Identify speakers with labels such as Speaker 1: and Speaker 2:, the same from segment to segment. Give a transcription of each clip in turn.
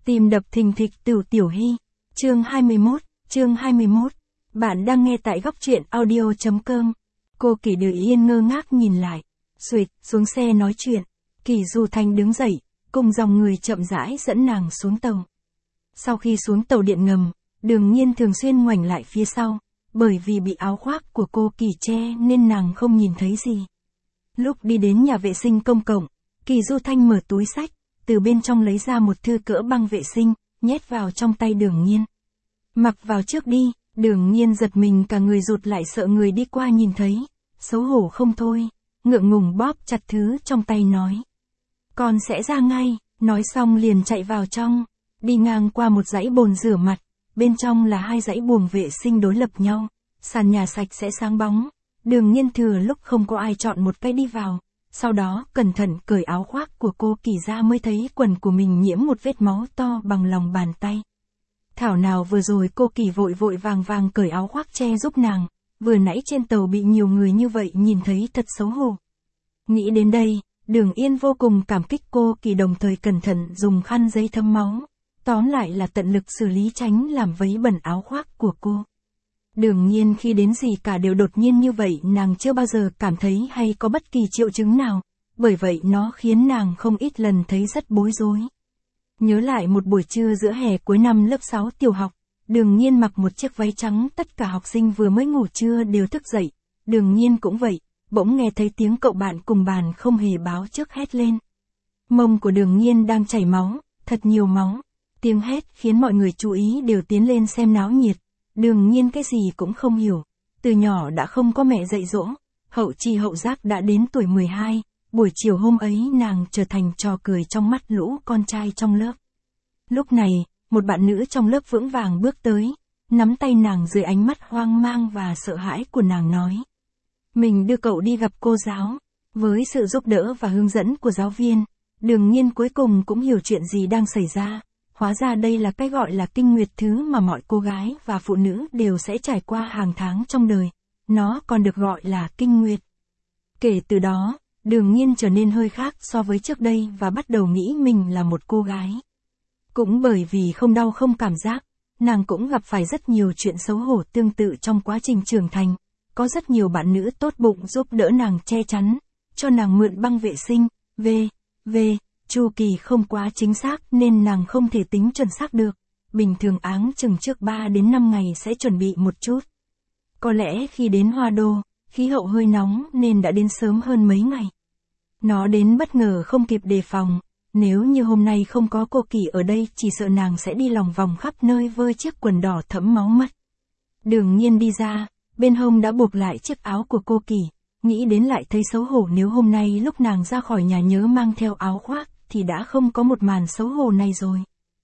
Speaker 1: Tim đập thình thịch Tửu Tiểu Hy. Chương 21. Bạn đang nghe tại góc truyện audio.com. Cô Kỷ Đừ Yên ngơ ngác nhìn lại. Xuệt, xuống xe nói chuyện. Kỷ Du Thanh đứng dậy, cùng dòng người chậm rãi dẫn nàng xuống tàu. Sau khi xuống tàu điện ngầm, Đường Nhiên thường xuyên ngoảnh lại phía sau, bởi vì bị áo khoác của cô Kỷ che nên nàng không nhìn thấy gì. Lúc đi đến nhà vệ sinh công cộng, Kỷ Du Thanh mở túi xách, từ bên trong lấy ra một thư cỡ băng vệ sinh, nhét vào trong tay Đường Nhiên. Mặc vào trước đi. Đường Nhiên giật mình cả người rụt lại sợ người đi qua nhìn thấy, xấu hổ không thôi, ngượng ngùng bóp chặt thứ trong tay nói. Con sẽ ra ngay, nói xong liền chạy vào trong, đi ngang qua một dãy bồn rửa mặt, bên trong là 2 dãy buồng vệ sinh đối lập nhau, sàn nhà sạch sẽ sáng bóng. Đường Nhiên thừa lúc không có ai chọn một cái đi vào, sau đó cẩn thận cởi áo khoác của cô Kỷ ra mới thấy quần của mình nhiễm một vết máu to bằng lòng bàn tay. Thảo nào vừa rồi cô Kỷ vội vội vàng cởi áo khoác che giúp nàng, vừa nãy trên tàu bị nhiều người như vậy nhìn thấy thật xấu hổ. Nghĩ đến đây, Đường Yên vô cùng cảm kích cô Kỷ, đồng thời cẩn thận dùng khăn giấy thấm máu, tóm lại là tận lực xử lý tránh làm vấy bẩn áo khoác của cô. Đường Nhiên khi đến gì cả đều đột nhiên như vậy, nàng chưa bao giờ cảm thấy hay có bất kỳ triệu chứng nào, bởi vậy nó khiến nàng không ít lần thấy rất bối rối. Nhớ lại một buổi trưa giữa hè cuối năm lớp 6 tiểu học, Đường Nhiên mặc một chiếc váy trắng, tất cả học sinh vừa mới ngủ trưa đều thức dậy, Đường Nhiên cũng vậy, bỗng nghe thấy tiếng cậu bạn cùng bàn không hề báo trước hét lên. Mông của Đường Nhiên đang chảy máu, thật nhiều máu, tiếng hét khiến mọi người chú ý đều tiến lên xem náo nhiệt. Đường Nhiên cái gì cũng không hiểu, từ nhỏ đã không có mẹ dạy dỗ, hậu chi hậu giác đã đến tuổi 12. Buổi chiều hôm ấy nàng trở thành trò cười trong mắt lũ con trai trong lớp. Lúc này, một bạn nữ trong lớp vững vàng bước tới, nắm tay nàng dưới ánh mắt hoang mang và sợ hãi của nàng nói. Mình đưa cậu đi gặp cô giáo. Với sự giúp đỡ và hướng dẫn của giáo viên, Đường Nhiên cuối cùng cũng hiểu chuyện gì đang xảy ra. Hóa ra đây là cái gọi là kinh nguyệt, thứ mà mọi cô gái và phụ nữ đều sẽ trải qua hàng tháng trong đời. Nó còn được gọi là kinh nguyệt. Kể từ đó, Đường Nhiên trở nên hơi khác so với trước đây và bắt đầu nghĩ mình là một cô gái. Cũng bởi vì không đau không cảm giác, nàng cũng gặp phải rất nhiều chuyện xấu hổ tương tự trong quá trình trưởng thành. Có rất nhiều bạn nữ tốt bụng giúp đỡ nàng che chắn, cho nàng mượn băng vệ sinh, chu kỳ không quá chính xác nên nàng không thể tính chuẩn xác được. Bình thường áng chừng trước 3 đến 5 ngày sẽ chuẩn bị một chút. Có lẽ khi đến Hoa Đô, khí hậu hơi nóng nên đã đến sớm hơn mấy ngày. Nó đến bất ngờ không kịp đề phòng, nếu như hôm nay không có cô Kỷ ở đây chỉ sợ nàng sẽ đi lòng vòng khắp nơi với chiếc quần đỏ thẫm máu mất. Đường Nhiên đi ra, bên hông đã buộc lại chiếc áo của cô Kỷ, nghĩ đến lại thấy xấu hổ nếu hôm nay lúc nàng ra khỏi nhà nhớ mang theo áo khoác thì đã không có một màn xấu hổ này rồi.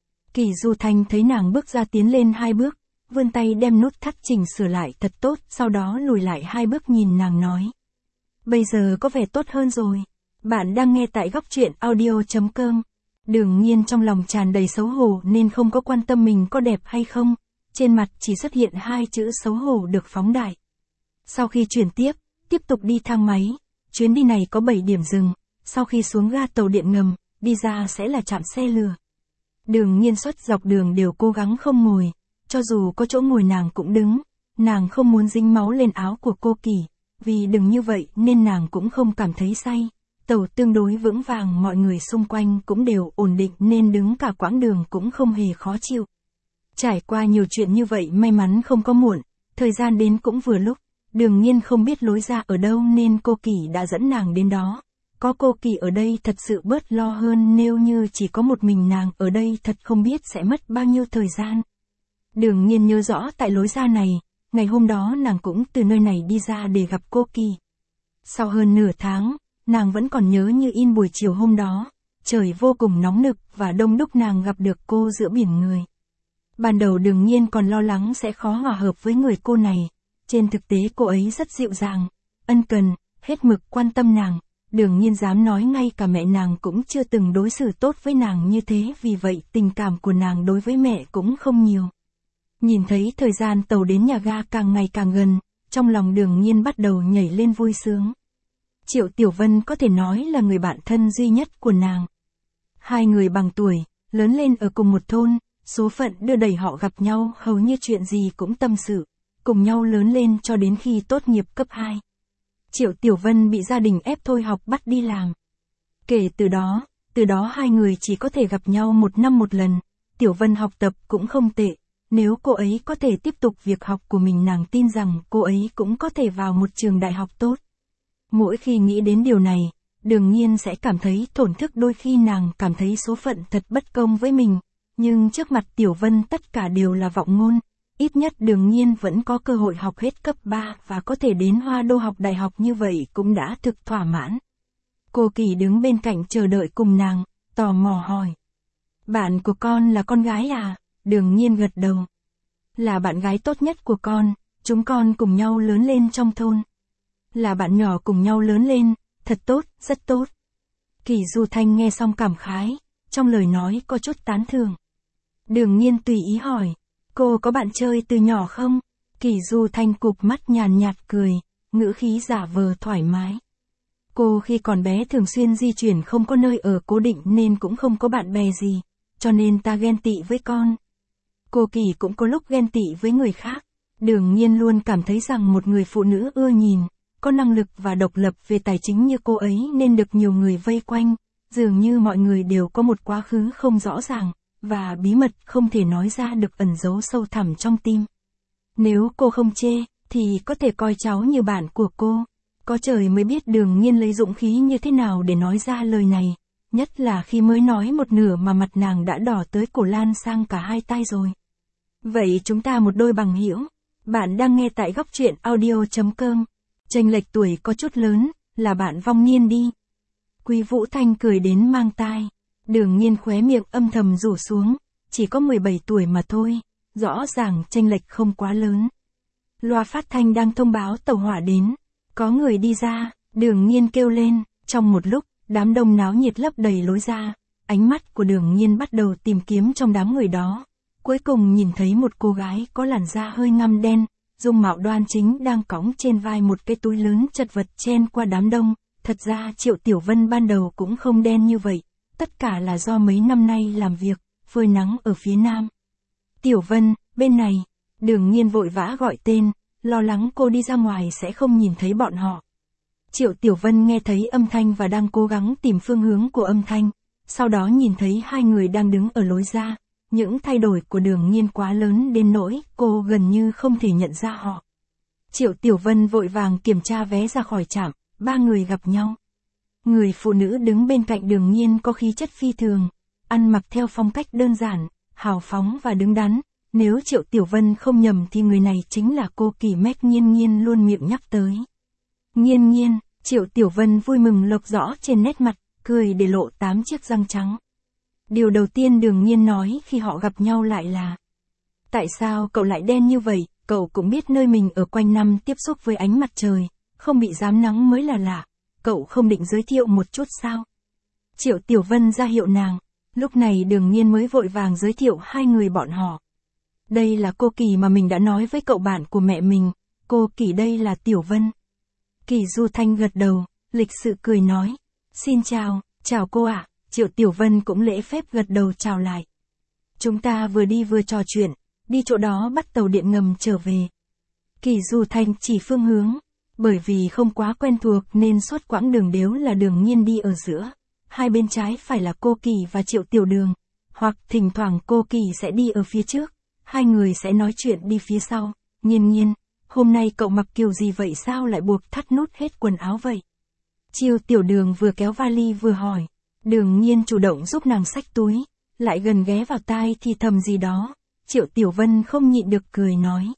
Speaker 1: Kỷ Du Thanh thấy nàng bước ra tiến lên 2 bước, vươn tay đem nút thắt chỉnh sửa lại thật tốt, sau đó lùi lại 2 bước nhìn nàng nói. Bây giờ có vẻ tốt hơn rồi. Bạn đang nghe tại góc truyện audio.com. Đường Nhiên trong lòng tràn đầy xấu hổ nên không có quan tâm mình có đẹp hay không, trên mặt chỉ xuất hiện 2 chữ xấu hổ được phóng đại. Sau khi chuyển tiếp tục đi thang máy, chuyến đi này có 7 điểm dừng, sau khi xuống ga tàu điện ngầm, đi ra sẽ là trạm xe lửa. Đường Nhiên suốt dọc đường đều cố gắng không ngồi, cho dù có chỗ ngồi nàng cũng đứng, nàng không muốn dính máu lên áo của cô Kỷ, vì đừng như vậy nên nàng cũng không cảm thấy say. Tàu tương đối vững vàng, mọi người xung quanh cũng đều ổn định nên đứng cả quãng đường cũng không hề khó chịu. Trải qua nhiều chuyện như vậy may mắn không có muộn, thời gian đến cũng vừa lúc, Đường Nhiên không biết lối ra ở đâu nên cô Kỷ đã dẫn nàng đến đó. Có cô Kỷ ở đây thật sự bớt lo hơn, nếu như chỉ có một mình nàng ở đây thật không biết sẽ mất bao nhiêu thời gian. Đường Nhiên nhớ rõ tại lối ra này, ngày hôm đó nàng cũng từ nơi này đi ra để gặp cô Kỷ. Sau hơn nửa tháng, nàng vẫn còn nhớ như in buổi chiều hôm đó, trời vô cùng nóng nực và đông đúc nàng gặp được cô giữa biển người. Ban đầu Đường Nhiên còn lo lắng sẽ khó hòa hợp với người cô này, trên thực tế cô ấy rất dịu dàng, ân cần, hết mực quan tâm nàng. Đường Nhiên dám nói ngay cả mẹ nàng cũng chưa từng đối xử tốt với nàng như thế, vì vậy tình cảm của nàng đối với mẹ cũng không nhiều. Nhìn thấy thời gian tàu đến nhà ga càng ngày càng gần, trong lòng Đường Nhiên bắt đầu nhảy lên vui sướng. Triệu Tiểu Vân có thể nói là người bạn thân duy nhất của nàng. 2 người bằng tuổi, lớn lên ở cùng một thôn, số phận đưa đẩy họ gặp nhau hầu như chuyện gì cũng tâm sự, cùng nhau lớn lên cho đến khi tốt nghiệp cấp 2. Triệu Tiểu Vân bị gia đình ép thôi học bắt đi làm. Kể từ đó hai người chỉ có thể gặp nhau một năm một lần. Tiểu Vân học tập cũng không tệ, nếu cô ấy có thể tiếp tục việc học của mình, nàng tin rằng cô ấy cũng có thể vào một trường đại học tốt. Mỗi khi nghĩ đến điều này, Đường Nhiên sẽ cảm thấy thổn thức, đôi khi nàng cảm thấy số phận thật bất công với mình, nhưng trước mặt Tiểu Vân tất cả đều là vọng ngôn, ít nhất Đường Nhiên vẫn có cơ hội học hết cấp 3 và có thể đến Hoa Đô học đại học, như vậy cũng đã thực thỏa mãn. Cô Kỳ đứng bên cạnh chờ đợi cùng nàng, tò mò hỏi. Bạn của con là con gái à? Đường Nhiên gật đầu. Là bạn gái tốt nhất của con, chúng con cùng nhau lớn lên trong thôn. Là bạn nhỏ cùng nhau lớn lên, thật tốt, rất tốt. Kỳ Du Thanh nghe xong cảm khái, trong lời nói có chút tán thưởng. Đường Nhiên tùy ý hỏi, cô có bạn chơi từ nhỏ không? Kỳ Du Thanh cụp mắt nhàn nhạt cười, ngữ khí giả vờ thoải mái. Cô khi còn bé thường xuyên di chuyển, không có nơi ở cố định nên cũng không có bạn bè gì, cho nên ta ghen tị với con. Cô Kỳ cũng có lúc ghen tị với người khác. Đường Nhiên luôn cảm thấy rằng một người phụ nữ ưa nhìn, có năng lực và độc lập về tài chính như cô ấy nên được nhiều người vây quanh, dường như mọi người đều có một quá khứ không rõ ràng, và bí mật không thể nói ra được ẩn giấu sâu thẳm trong tim. Nếu cô không chê, thì có thể coi cháu như bạn của cô. Có trời mới biết Đường Nhiên lấy dũng khí như thế nào để nói ra lời này, nhất là khi mới nói một nửa mà mặt nàng đã đỏ tới cổ, lan sang cả hai tai rồi. Vậy chúng ta một đôi bằng hữu. Bạn đang nghe tại góc truyện audio.com. Chênh lệch tuổi có chút lớn, là bạn Vong Niên đi. Quý Vũ Thanh cười đến mang tai. Đường Nhiên khóe miệng âm thầm rủ xuống, chỉ có 17 tuổi mà thôi, rõ ràng chênh lệch không quá lớn. Loa phát thanh đang thông báo tàu hỏa đến, có người đi ra, Đường Nhiên kêu lên, trong một lúc, đám đông náo nhiệt lấp đầy lối ra, ánh mắt của Đường Nhiên bắt đầu tìm kiếm trong đám người đó. Cuối cùng nhìn thấy một cô gái có làn da hơi ngăm đen, dung mạo đoan chính đang cõng trên vai một cái túi lớn chật vật chen qua đám đông. Thật ra Triệu Tiểu Vân ban đầu cũng không đen như vậy, tất cả là do mấy năm nay làm việc, phơi nắng ở phía Nam. Tiểu Vân, bên này. Đường Nhiên vội vã gọi tên, lo lắng cô đi ra ngoài sẽ không nhìn thấy bọn họ. Triệu Tiểu Vân nghe thấy âm thanh và đang cố gắng tìm phương hướng của âm thanh, sau đó nhìn thấy hai người đang đứng ở lối ra. Những thay đổi của Đường Nhiên quá lớn đến nỗi cô gần như không thể nhận ra họ. Triệu Tiểu Vân vội vàng kiểm tra vé ra khỏi trạm, ba người gặp nhau. Người phụ nữ đứng bên cạnh Đường Nhiên có khí chất phi thường, ăn mặc theo phong cách đơn giản, hào phóng và đứng đắn. Nếu Triệu Tiểu Vân không nhầm thì người này chính là cô Kỳ Mách Nhiên Nhiên luôn miệng nhắc tới. Nhiên Nhiên, Triệu Tiểu Vân vui mừng lộc rõ trên nét mặt, cười để lộ 8 chiếc răng trắng. Điều đầu tiên Đường Nhiên nói khi họ gặp nhau lại là: tại sao cậu lại đen như vậy? Cậu cũng biết nơi mình ở quanh năm tiếp xúc với ánh mặt trời, không bị rám nắng mới là lạ. Cậu không định giới thiệu một chút sao? Triệu Tiểu Vân ra hiệu nàng. Lúc này Đường Nhiên mới vội vàng giới thiệu hai người bọn họ. Đây là cô Kỳ mà mình đã nói với cậu, bạn của mẹ mình. Cô Kỳ đây là Tiểu Vân. Kỳ Du Thanh gật đầu, lịch sự cười nói. Xin chào, chào cô ạ. Triệu Tiểu Vân cũng lễ phép gật đầu chào lại. Chúng ta vừa đi vừa trò chuyện, đi chỗ đó bắt tàu điện ngầm trở về. Kỳ Du Thanh chỉ phương hướng, bởi vì không quá quen thuộc nên suốt quãng đường đều là Đường Nhiên đi ở giữa. Hai bên trái phải là cô Kỳ và Triệu Tiểu Đường, hoặc thỉnh thoảng cô Kỳ sẽ đi ở phía trước, hai người sẽ nói chuyện đi phía sau. Nhiên Nhiên, hôm nay cậu mặc kiểu gì vậy, sao lại buộc thắt nút hết quần áo vậy? Triệu Tiểu Đường vừa kéo vali vừa hỏi. Đường Nhiên chủ động giúp nàng xách túi, lại gần ghé vào tai thì thầm gì đó. Triệu Tiểu Vân không nhịn được cười nói.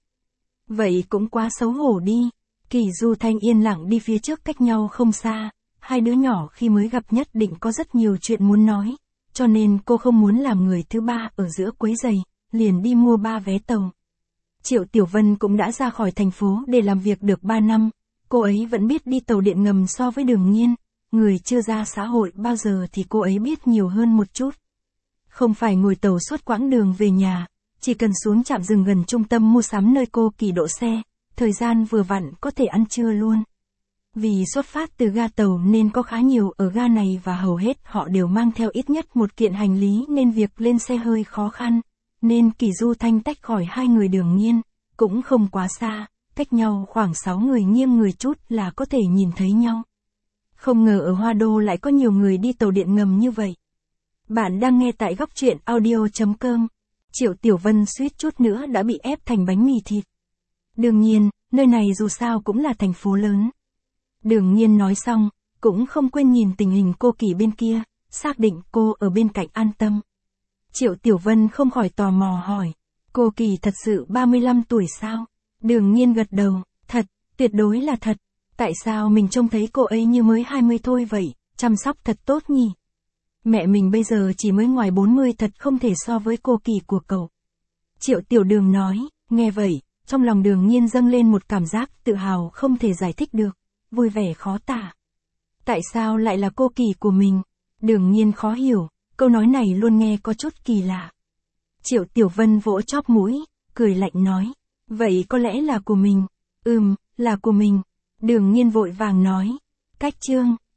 Speaker 1: Vậy cũng quá xấu hổ đi. Kỳ Du Thanh yên lặng đi phía trước cách nhau không xa. Hai đứa nhỏ khi mới gặp nhất định có rất nhiều chuyện muốn nói, cho nên cô không muốn làm người thứ ba ở giữa quấy rầy, liền đi mua 3 vé tàu. Triệu Tiểu Vân cũng đã ra khỏi thành phố để làm việc được 3 năm, cô ấy vẫn biết đi tàu điện ngầm so với Đường Nhiên. Người chưa ra xã hội bao giờ thì cô ấy biết nhiều hơn một chút. Không phải ngồi tàu suốt quãng đường về nhà, chỉ cần xuống trạm dừng gần trung tâm mua sắm nơi cô Kỳ đỗ xe, thời gian vừa vặn có thể ăn trưa luôn. Vì xuất phát từ ga tàu nên có khá nhiều ở ga này và hầu hết họ đều mang theo ít nhất một kiện hành lý nên việc lên xe hơi khó khăn. Nên Kỳ Du Thanh tách khỏi hai người Đường Nhiên, cũng không quá xa, cách nhau khoảng 6 người nghiêng người chút là có thể nhìn thấy nhau. Không ngờ ở Hoa Đô lại có nhiều người đi tàu điện ngầm như vậy. Bạn đang nghe tại góc truyện audio.com. Triệu Tiểu Vân suýt chút nữa đã bị ép thành bánh mì thịt. Đương nhiên, nơi này dù sao cũng là thành phố lớn. Đường Nhiên nói xong, cũng không quên nhìn tình hình cô Kỳ bên kia, xác định cô ở bên cạnh an tâm. Triệu Tiểu Vân không khỏi tò mò hỏi, cô Kỳ thật sự 35 tuổi sao? Đường Nhiên gật đầu, thật, tuyệt đối là thật. Tại sao mình trông thấy cô ấy như mới 20 thôi vậy, chăm sóc thật tốt nhỉ? Mẹ mình bây giờ chỉ mới ngoài 40 thật không thể so với cô Kỳ của cậu. Triệu Tiểu Đường nói, nghe vậy, trong lòng Đường Nhiên dâng lên một cảm giác tự hào không thể giải thích được, vui vẻ khó tả. Tại sao lại là cô Kỳ của mình? Đường Nhiên khó hiểu, câu nói này luôn nghe có chút kỳ lạ. Triệu Tiểu Vân vỗ chóp mũi, cười lạnh nói, vậy có lẽ là của mình. Là của mình. Đường Nhiên vội vàng nói, cách chương,